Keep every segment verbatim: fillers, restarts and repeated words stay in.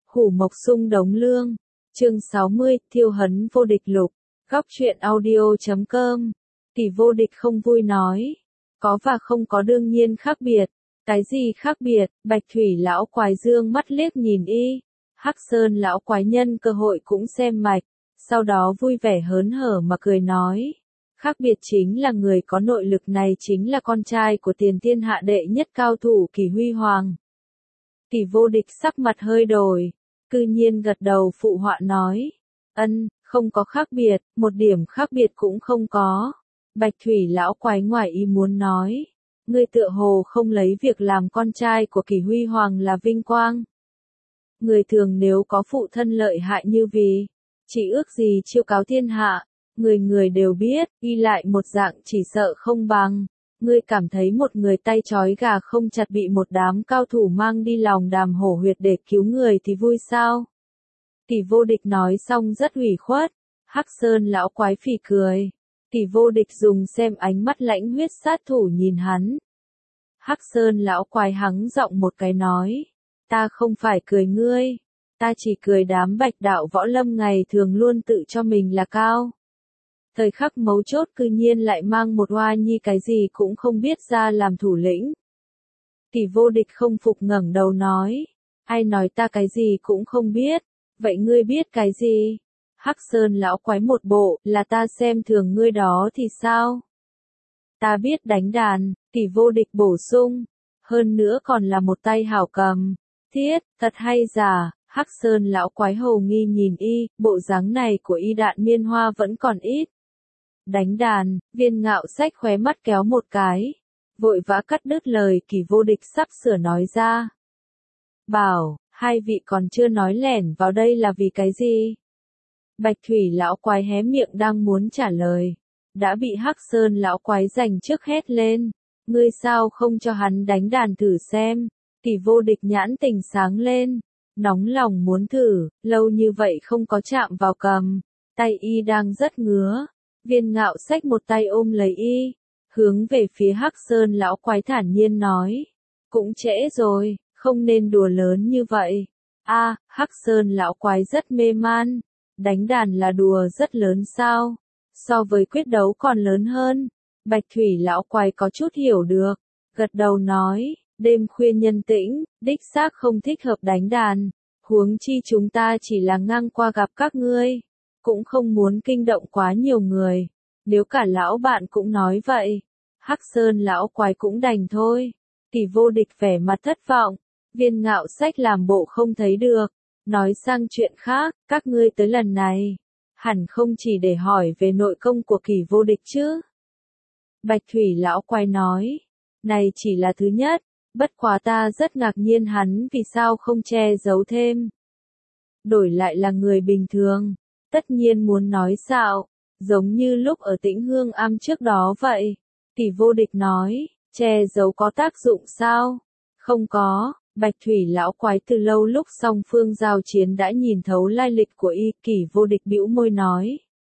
Hủ Mộc Sung Đống Lương. Chương sáu mươi, Thiêu Hấn Vô Địch Lục. Góc truyện audio chấm com. Tỷ Vô Địch không vui nói. Có và không có đương nhiên khác biệt. Cái gì khác biệt? Bạch Thủy lão quái dương mắt liếc nhìn y. Hắc Sơn lão quái nhân cơ hội cũng xem mạch. Sau đó vui vẻ hớn hở mà cười nói. Khác biệt chính là người có nội lực này chính là con trai của tiền thiên hạ đệ nhất cao thủ Kỳ Huy Hoàng. Tỷ Vô Địch sắc mặt hơi đổi. Cư nhiên gật đầu phụ họa nói. Ân, không có khác biệt, một điểm khác biệt cũng không có. Bạch Thủy lão quái ngoài ý muốn nói. Ngươi tựa hồ không lấy việc làm con trai của Kỳ Huy Hoàng là vinh quang. Người thường nếu có phụ thân lợi hại như vì, chỉ ước gì chiêu cáo thiên hạ, người người đều biết, y lại một dạng chỉ sợ không bằng. Ngươi cảm thấy một người tay trói gà không chặt bị một đám cao thủ mang đi lòng đàm hổ huyệt để cứu người thì vui sao? Tỷ Vô Địch nói xong rất ủy khuất. Hắc Sơn lão quái phì cười. Tỷ Vô Địch dùng xem ánh mắt lãnh huyết sát thủ nhìn hắn. Hắc Sơn lão quái hắng giọng một cái nói. Ta không phải cười ngươi. Ta chỉ cười đám bạch đạo võ lâm ngày thường luôn tự cho mình là cao. Thời khắc mấu chốt cư nhiên lại mang một oa nhi cái gì cũng không biết ra làm thủ lĩnh. Tỷ Vô Địch không phục ngẩng đầu nói. Ai nói ta cái gì cũng không biết. Vậy ngươi biết cái gì? Hắc Sơn lão quái một bộ, là ta xem thường ngươi đó thì sao? Ta biết đánh đàn, Tỷ Vô Địch bổ sung. Hơn nữa còn là một tay hảo cầm. Thiết, thật hay giả? Hắc Sơn lão quái hầu nghi nhìn y, bộ dáng này của y đạn miên hoa vẫn còn ít. Đánh đàn, Viên Ngạo Sách khóe mắt kéo một cái. Vội vã cắt đứt lời Kỳ Vô Địch sắp sửa nói ra. Bảo, hai vị còn chưa nói lẻn vào đây là vì cái gì? Bạch Thủy lão quái hé miệng đang muốn trả lời. Đã bị Hắc Sơn lão quái giành trước hét lên. Ngươi sao không cho hắn đánh đàn thử xem? Tỷ Vô Địch nhãn tình sáng lên. Nóng lòng muốn thử, lâu như vậy không có chạm vào cầm. Tay y đang rất ngứa. Viên Ngạo Sách một tay ôm lấy y. Hướng về phía Hắc Sơn lão quái thản nhiên nói. Cũng trễ rồi, không nên đùa lớn như vậy. A, Hắc Sơn lão quái rất mê man. Đánh đàn là đùa rất lớn sao? So với quyết đấu còn lớn hơn. Bạch Thủy lão quái có chút hiểu được. Gật đầu nói, đêm khuya nhân tĩnh, đích xác không thích hợp đánh đàn. Huống chi chúng ta chỉ là ngang qua gặp các ngươi. Cũng không muốn kinh động quá nhiều người. Nếu cả lão bạn cũng nói vậy. Hắc Sơn lão quái cũng đành thôi. Tỷ Vô Địch vẻ mặt thất vọng. Viên Ngạo Sách làm bộ không thấy được. Nói sang chuyện khác, các ngươi tới lần này. Hẳn không chỉ để hỏi về nội công của Kỳ Vô Địch chứ. Bạch Thủy lão quái nói. Này chỉ là thứ nhất. Bất quá ta rất ngạc nhiên hắn vì sao không che giấu thêm. Đổi lại là người bình thường. Tất nhiên muốn nói xạo. Giống như lúc ở Tĩnh Hương Am trước đó vậy. Tỷ Vô Địch nói. Che giấu có tác dụng sao? Không có. Bạch Thủy lão quái từ lâu lúc song phương giao chiến đã nhìn thấu lai lịch của y. Kỳ Vô Địch bĩu môi nói.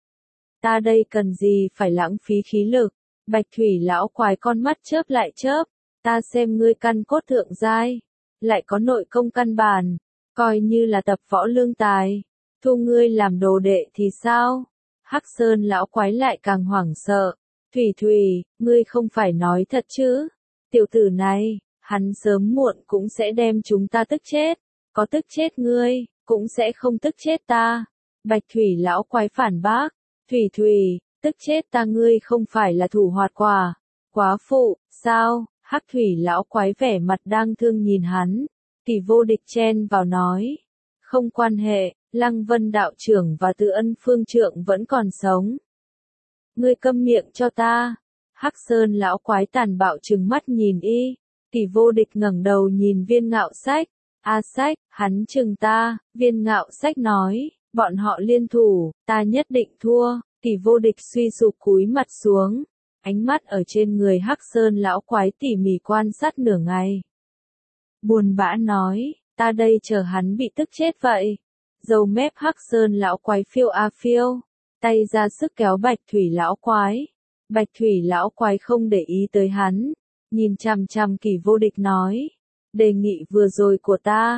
Ta đây cần gì phải lãng phí khí lực. Bạch Thủy lão quái con mắt chớp lại chớp. Ta xem ngươi căn cốt thượng giai. Lại có nội công căn bản. Coi như là tập võ lương tài. Thu ngươi làm đồ đệ thì sao? Hắc Sơn lão quái lại càng hoảng sợ. Thủy Thủy, ngươi không phải nói thật chứ? Tiểu tử này, hắn sớm muộn cũng sẽ đem chúng ta tức chết. Có tức chết ngươi, cũng sẽ không tức chết ta. Bạch Thủy lão quái phản bác. Thủy Thủy, tức chết ta ngươi không phải là thủ hoạt quả. Quá phụ, sao? Hắc Thủy lão quái vẻ mặt đang thương nhìn hắn. Tỷ Vô Địch chen vào nói. Không quan hệ, Lăng Vân đạo trưởng và Từ Ân phương trượng vẫn còn sống. Ngươi câm miệng cho ta. Hắc Sơn lão quái tàn bạo trừng mắt nhìn y. Tỷ Vô Địch ngẩng đầu nhìn Viên Ngạo Sách. A Sách, hắn chừng ta. Viên Ngạo Sách nói. Bọn họ liên thủ, ta nhất định thua. Tỷ Vô Địch suy sụp cúi mặt xuống. Ánh mắt ở trên người Hắc Sơn lão quái tỉ mỉ quan sát nửa ngày. Buồn bã nói, ta đây chờ hắn bị tức chết vậy. Dầu mép Hắc Sơn lão quái phiêu a phiêu, tay ra sức kéo Bạch Thủy lão quái. Bạch Thủy lão quái không để ý tới hắn, nhìn chằm chằm Kỳ Vô Địch nói, đề nghị vừa rồi của ta,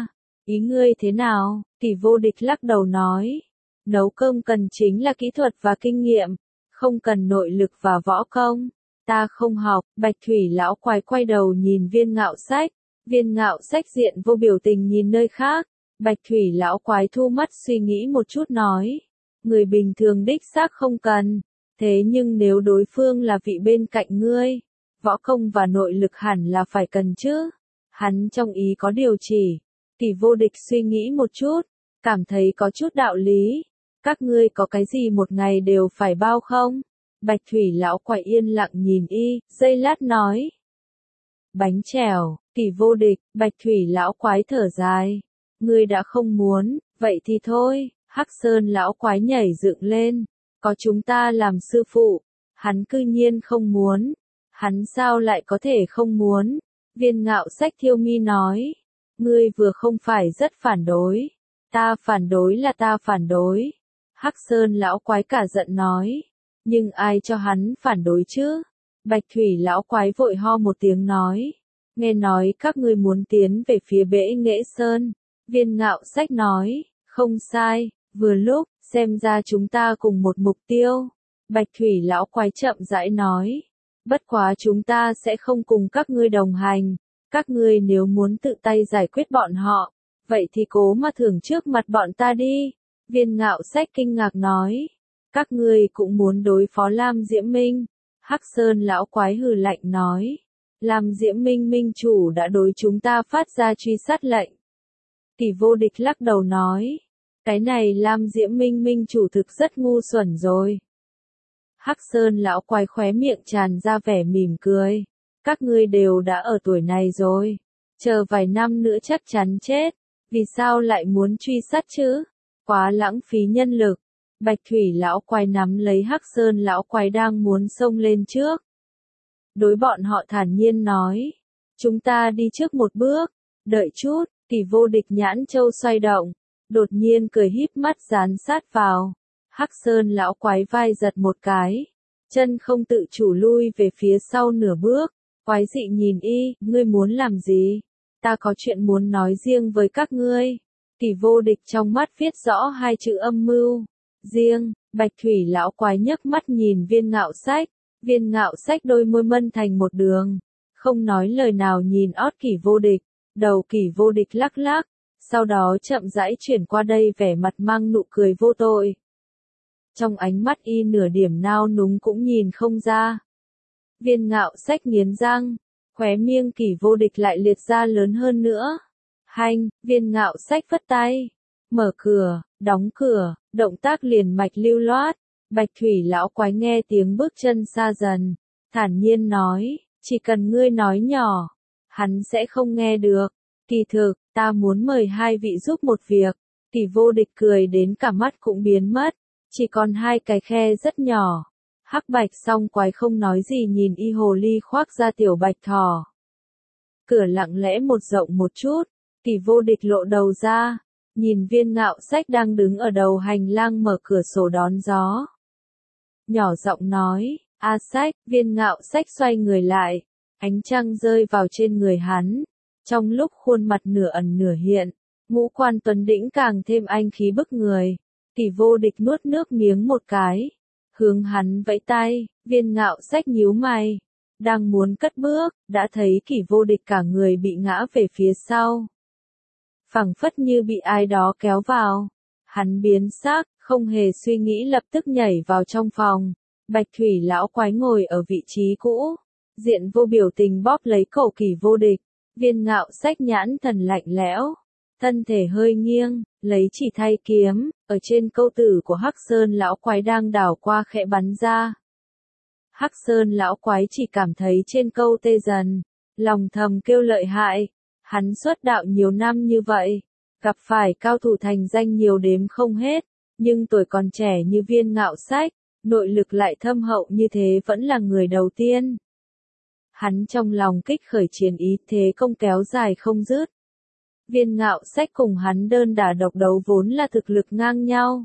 Ý ngươi thế nào? Tỷ vô địch lắc đầu nói. Nấu cơm cần chính là kỹ thuật và kinh nghiệm, không cần nội lực và võ công. Ta không học. Bạch thủy lão quái quay đầu nhìn viên ngạo sách. Viên ngạo sách diện vô biểu tình nhìn nơi khác. Bạch thủy lão quái thu mắt suy nghĩ một chút nói. Người bình thường đích xác không cần. Thế nhưng nếu đối phương là vị bên cạnh ngươi, võ công và nội lực hẳn là phải cần chứ. Hắn trong ý có điều chỉ. Tỷ vô địch suy nghĩ một chút, cảm thấy có chút đạo lý. Các ngươi có cái gì một ngày đều phải bao không? Bạch thủy lão quái yên lặng nhìn y, giây lát nói. Bánh chèo. Tỷ vô địch. Bạch thủy lão quái thở dài. Ngươi đã không muốn, vậy thì thôi. Hắc Sơn lão quái nhảy dựng lên. Có chúng ta làm sư phụ. Hắn cư nhiên không muốn. Hắn sao lại có thể không muốn? Viên ngạo sách thiêu mi nói. Ngươi vừa không phải rất phản đối. Ta phản đối là ta phản đối. Hắc Sơn lão quái cả giận nói. Nhưng ai cho hắn phản đối chứ? Bạch thủy lão quái vội ho một tiếng nói. Nghe nói các ngươi muốn tiến về phía bể Nghệ Sơn. Viên ngạo sách nói. Không sai, vừa lúc, xem ra chúng ta cùng một mục tiêu. Bạch thủy lão quái chậm rãi nói. Bất quá chúng ta sẽ không cùng các ngươi đồng hành. Các ngươi nếu muốn tự tay giải quyết bọn họ, vậy thì cố mà thưởng trước mặt bọn ta đi. Viên ngạo sách kinh ngạc nói. Các ngươi cũng muốn đối phó Lam Diễm Minh. Hắc Sơn lão quái hừ lạnh nói. Lam Diễm Minh minh chủ đã đối chúng ta phát ra truy sát lệnh. Tỷ vô địch lắc đầu nói. Cái này Lam Diễm Minh minh chủ thực rất ngu xuẩn rồi. Hắc Sơn lão quái khóe miệng tràn ra vẻ mỉm cười. Các ngươi đều đã ở tuổi này rồi. Chờ vài năm nữa chắc chắn chết. Vì sao lại muốn truy sát chứ? Quá lãng phí nhân lực. Bạch thủy lão quái nắm lấy Hắc Sơn lão quái đang muốn xông lên trước. Đối bọn họ thản nhiên nói. Chúng ta đi trước một bước. Đợi chút. Tỷ vô địch nhãn châu xoay động. Đột nhiên cười híp mắt dán sát vào. Hắc Sơn lão quái vai giật một cái. Chân không tự chủ lui về phía sau nửa bước. Quái dị nhìn y, ngươi muốn làm gì? Ta có chuyện muốn nói riêng với các ngươi. Tỷ vô địch trong mắt viết rõ hai chữ âm mưu. Riêng. Bạch thủy lão quái nhấc mắt nhìn viên ngạo sách. Viên ngạo sách đôi môi mân thành một đường. Không nói lời nào nhìn ót kỷ vô địch. Đầu kỷ vô địch lắc lắc. Sau đó chậm rãi chuyển qua đây vẻ mặt mang nụ cười vô tội. Trong ánh mắt y nửa điểm nao núng cũng nhìn không ra. Viên ngạo sách nghiến răng. Khóe miệng kỷ vô địch lại liệt ra lớn hơn nữa. Hanh, viên ngạo sách phất tay. Mở cửa, đóng cửa, động tác liền mạch lưu loát. Bạch thủy lão quái nghe tiếng bước chân xa dần. Thản nhiên nói, chỉ cần ngươi nói nhỏ, hắn sẽ không nghe được. Kỳ thực, ta muốn mời hai vị giúp một việc. Tỷ vô địch cười đến cả mắt cũng biến mất. Chỉ còn hai cái khe rất nhỏ. Hắc bạch song quái không nói gì nhìn y hồ ly khoác ra tiểu bạch thỏ. Cửa lặng lẽ một rộng một chút. Tỷ vô địch lộ đầu ra. Nhìn viên ngạo sách đang đứng ở đầu hành lang mở cửa sổ đón gió. Nhỏ giọng nói, A sách, viên ngạo sách xoay người lại. Ánh trăng rơi vào trên người hắn. Trong lúc khuôn mặt nửa ẩn nửa hiện, ngũ quan tuấn đĩnh càng thêm anh khí bức người. Tỷ vô địch nuốt nước miếng một cái. Hướng hắn vẫy tay, viên ngạo sách nhíu mày. Đang muốn cất bước, đã thấy kỷ vô địch cả người bị ngã về phía sau. Phẳng phất như bị ai đó kéo vào. Hắn biến sắc, không hề suy nghĩ lập tức nhảy vào trong phòng. Bạch thủy lão quái ngồi ở vị trí cũ. Diện vô biểu tình bóp lấy cổ kỷ vô địch. Viên ngạo sách nhãn thần lạnh lẽo. Thân thể hơi nghiêng, lấy chỉ thay kiếm, ở trên câu tử của Hắc Sơn lão quái đang đảo qua khẽ bắn ra. Hắc Sơn lão quái chỉ cảm thấy trên câu tê dần, lòng thầm kêu lợi hại. Hắn xuất đạo nhiều năm như vậy, gặp phải cao thủ thành danh nhiều đếm không hết, nhưng tuổi còn trẻ như viên ngạo sách, nội lực lại thâm hậu như thế vẫn là người đầu tiên. Hắn trong lòng kích khởi chiến ý thế công kéo dài không dứt. Viên ngạo sách cùng hắn đơn đả độc đấu vốn là thực lực ngang nhau.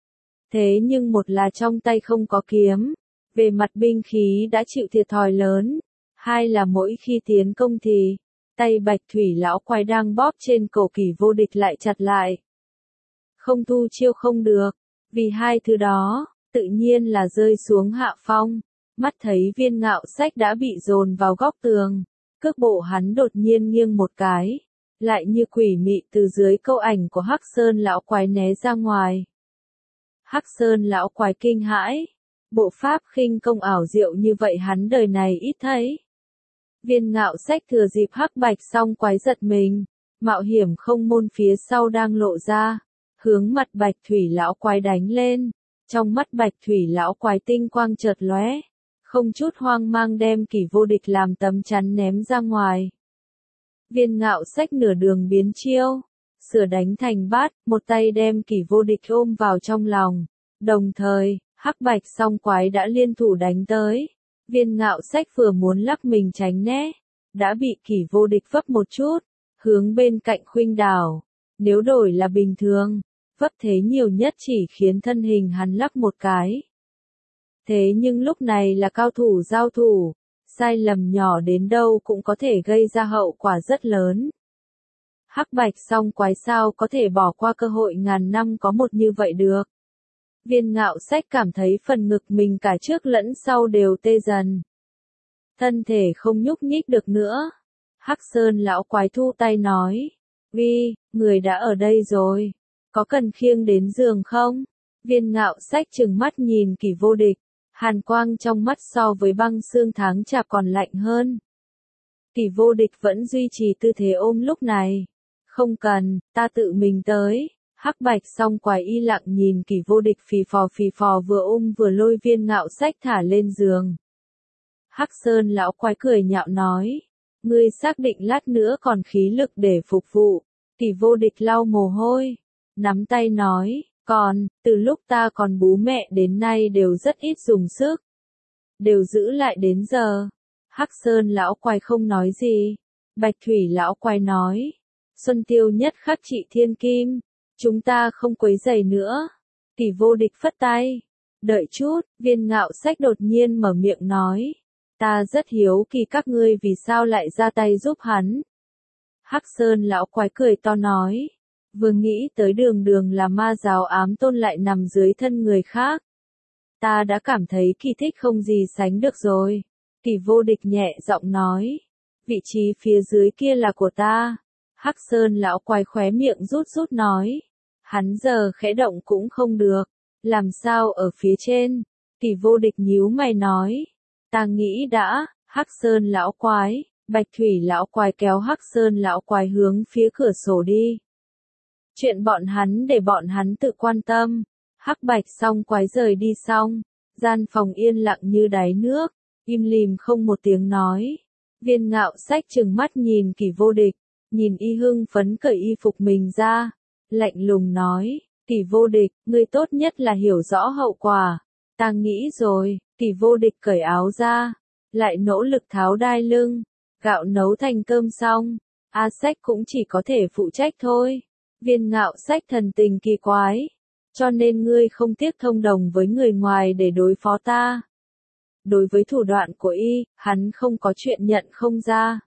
Thế nhưng một là trong tay không có kiếm, về mặt binh khí đã chịu thiệt thòi lớn, hai là mỗi khi tiến công thì, Tay Bạch Thủy lão quái đang bóp trên cổ Kỷ Vô Địch lại chặt lại. Không thu chiêu không được, vì hai thứ đó, tự nhiên là rơi xuống hạ phong. Mắt thấy Viên Ngạo Sách đã bị dồn vào góc tường, cước bộ hắn đột nhiên nghiêng một cái, lại như quỷ mị từ dưới câu ảnh của Hắc Sơn lão quái né ra ngoài. Hắc Sơn lão quái kinh hãi, bộ pháp khinh công ảo diệu như vậy hắn đời này ít thấy. Viên Ngạo Sách thừa dịp Hắc Bạch Song quái giật mình, mạo hiểm không môn phía sau đang lộ ra, hướng mặt Bạch Thủy lão quái đánh lên. Trong mắt Bạch Thủy lão quái tinh quang chợt lóe, không chút hoang mang đem Kỷ Vô Địch làm tấm chắn ném ra ngoài. Viên Ngạo Sách nửa đường biến chiêu, sửa đánh thành bát, một tay đem Kỷ Vô Địch ôm vào trong lòng. Đồng thời, Hắc Bạch Song quái đã liên thủ đánh tới. Viên Ngạo Sách vừa muốn lắc mình tránh né, đã bị Kỷ Vô Địch vấp một chút, hướng bên cạnh khuynh đảo. Nếu đổi là bình thường, vấp thế nhiều nhất chỉ khiến thân hình hắn lắc một cái. Thế nhưng lúc này là cao thủ giao thủ, sai lầm nhỏ đến đâu cũng có thể gây ra hậu quả rất lớn. Hắc Bạch Song quái sao có thể bỏ qua cơ hội ngàn năm có một như vậy được. Viên Ngạo Sách cảm thấy phần ngực mình cả trước lẫn sau đều tê dần. Thân thể không nhúc nhích được nữa. Hắc Sơn lão quái thu tay nói, Vi, người đã ở đây rồi, có cần khiêng đến giường không? Viên Ngạo Sách trừng mắt nhìn Kỷ Vô Địch, hàn quang trong mắt so với băng xương tháng chạp còn lạnh hơn. Kỷ Vô Địch vẫn duy trì tư thế ôm lúc này. Không cần, ta tự mình tới. Hắc Bạch Song quái y lặng nhìn Kỷ Vô Địch phì phò phì phò vừa ôm vừa lôi Viên Ngạo Sách thả lên giường. Hắc Sơn lão quái cười nhạo nói, ngươi xác định lát nữa còn khí lực để phục vụ. Kỷ Vô Địch lau mồ hôi, nắm tay nói, còn, từ lúc ta còn bú mẹ đến nay đều rất ít dùng sức. Đều giữ lại đến giờ. Hắc Sơn lão quái không nói gì. Bạch Thủy lão quái nói, Xuân Tiêu nhất khắc trị thiên kim, chúng ta không quấy rầy nữa. Kỷ Vô Địch phất tay, đợi chút. Viên Ngạo Sách đột nhiên mở miệng nói, ta rất hiếu kỳ các ngươi vì sao lại ra tay giúp hắn. Hắc Sơn lão quái cười to nói, vừa nghĩ tới đường đường là ma giáo ám tôn lại nằm dưới thân người khác. Ta đã cảm thấy kỳ thích không gì sánh được rồi. Kỷ Vô Địch nhẹ giọng nói, vị trí phía dưới kia là của ta. Hắc Sơn lão quái khóe miệng rút rút nói, hắn giờ khẽ động cũng không được, làm sao ở phía trên? Kỷ Vô Địch nhíu mày nói, ta nghĩ đã. Hắc Sơn lão quái, Bạch Thủy lão quái kéo Hắc Sơn lão quái hướng phía cửa sổ đi. Chuyện bọn hắn để bọn hắn tự quan tâm. Hắc Bạch Song quái rời đi xong, gian phòng yên lặng như đáy nước, im lìm không một tiếng nói. Viên Ngạo Sách trừng mắt nhìn Kỷ Vô Địch, nhìn y hưng phấn cởi y phục mình ra, lạnh lùng nói, Kỷ Vô Địch, ngươi tốt nhất là hiểu rõ hậu quả. Ta nghĩ rồi. Kỷ Vô Địch cởi áo ra, lại nỗ lực tháo đai lưng. Gạo nấu thành cơm xong, A Sách cũng chỉ có thể phụ trách thôi. Viên Ngạo Sách thần tình kỳ quái, cho nên ngươi không tiếc thông đồng với người ngoài để đối phó ta. Đối với thủ đoạn của y, hắn không có chuyện nhận không ra.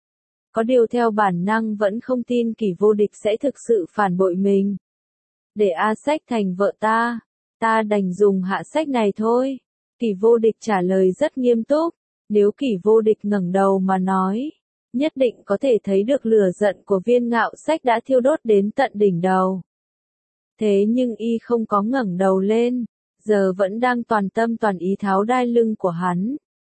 Có điều theo bản năng vẫn không tin Kỷ Vô Địch sẽ thực sự phản bội mình. Để A Sách thành vợ ta, ta đành dùng hạ sách này thôi. Kỷ Vô Địch trả lời rất nghiêm túc, nếu Kỷ Vô Địch ngẩng đầu mà nói, nhất định có thể thấy được lửa giận của Viên Ngạo Sách đã thiêu đốt đến tận đỉnh đầu. Thế nhưng y không có ngẩng đầu lên, giờ vẫn đang toàn tâm toàn ý tháo đai lưng của hắn.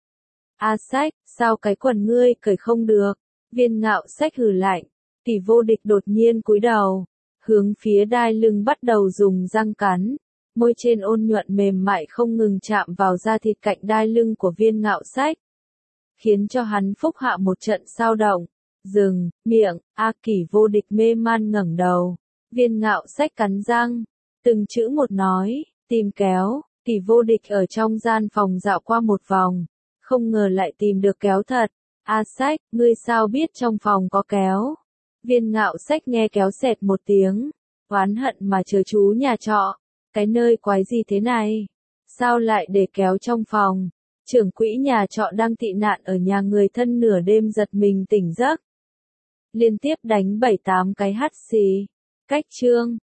A Sách, sao cái quần ngươi cởi không được? Viên Ngạo Sách hừ lạnh. Kỷ Vô Địch đột nhiên cúi đầu, hướng phía đai lưng bắt đầu dùng răng cắn. Môi trên ôn nhuận mềm mại không ngừng chạm vào da thịt cạnh đai lưng của Viên Ngạo Sách, khiến cho hắn phúc hạ một trận sao động. Dừng, miệng. A Kỷ Vô Địch mê man ngẩng đầu. Viên Ngạo Sách cắn răng, từng chữ một nói, tìm kéo. Kỷ Vô Địch ở trong gian phòng dạo qua một vòng, không ngờ lại tìm được kéo thật. A Sách, ngươi sao biết trong phòng có kéo? Viên Ngạo Sách nghe kéo xẹt một tiếng, oán hận mà chớ chú nhà trọ. Cái nơi quái gì thế này? Sao lại để kéo trong phòng? Trưởng quỹ nhà trọ đang tị nạn ở nhà người thân nửa đêm giật mình tỉnh giấc. liên tiếp đánh bảy tám cái hắt xì. Cách chương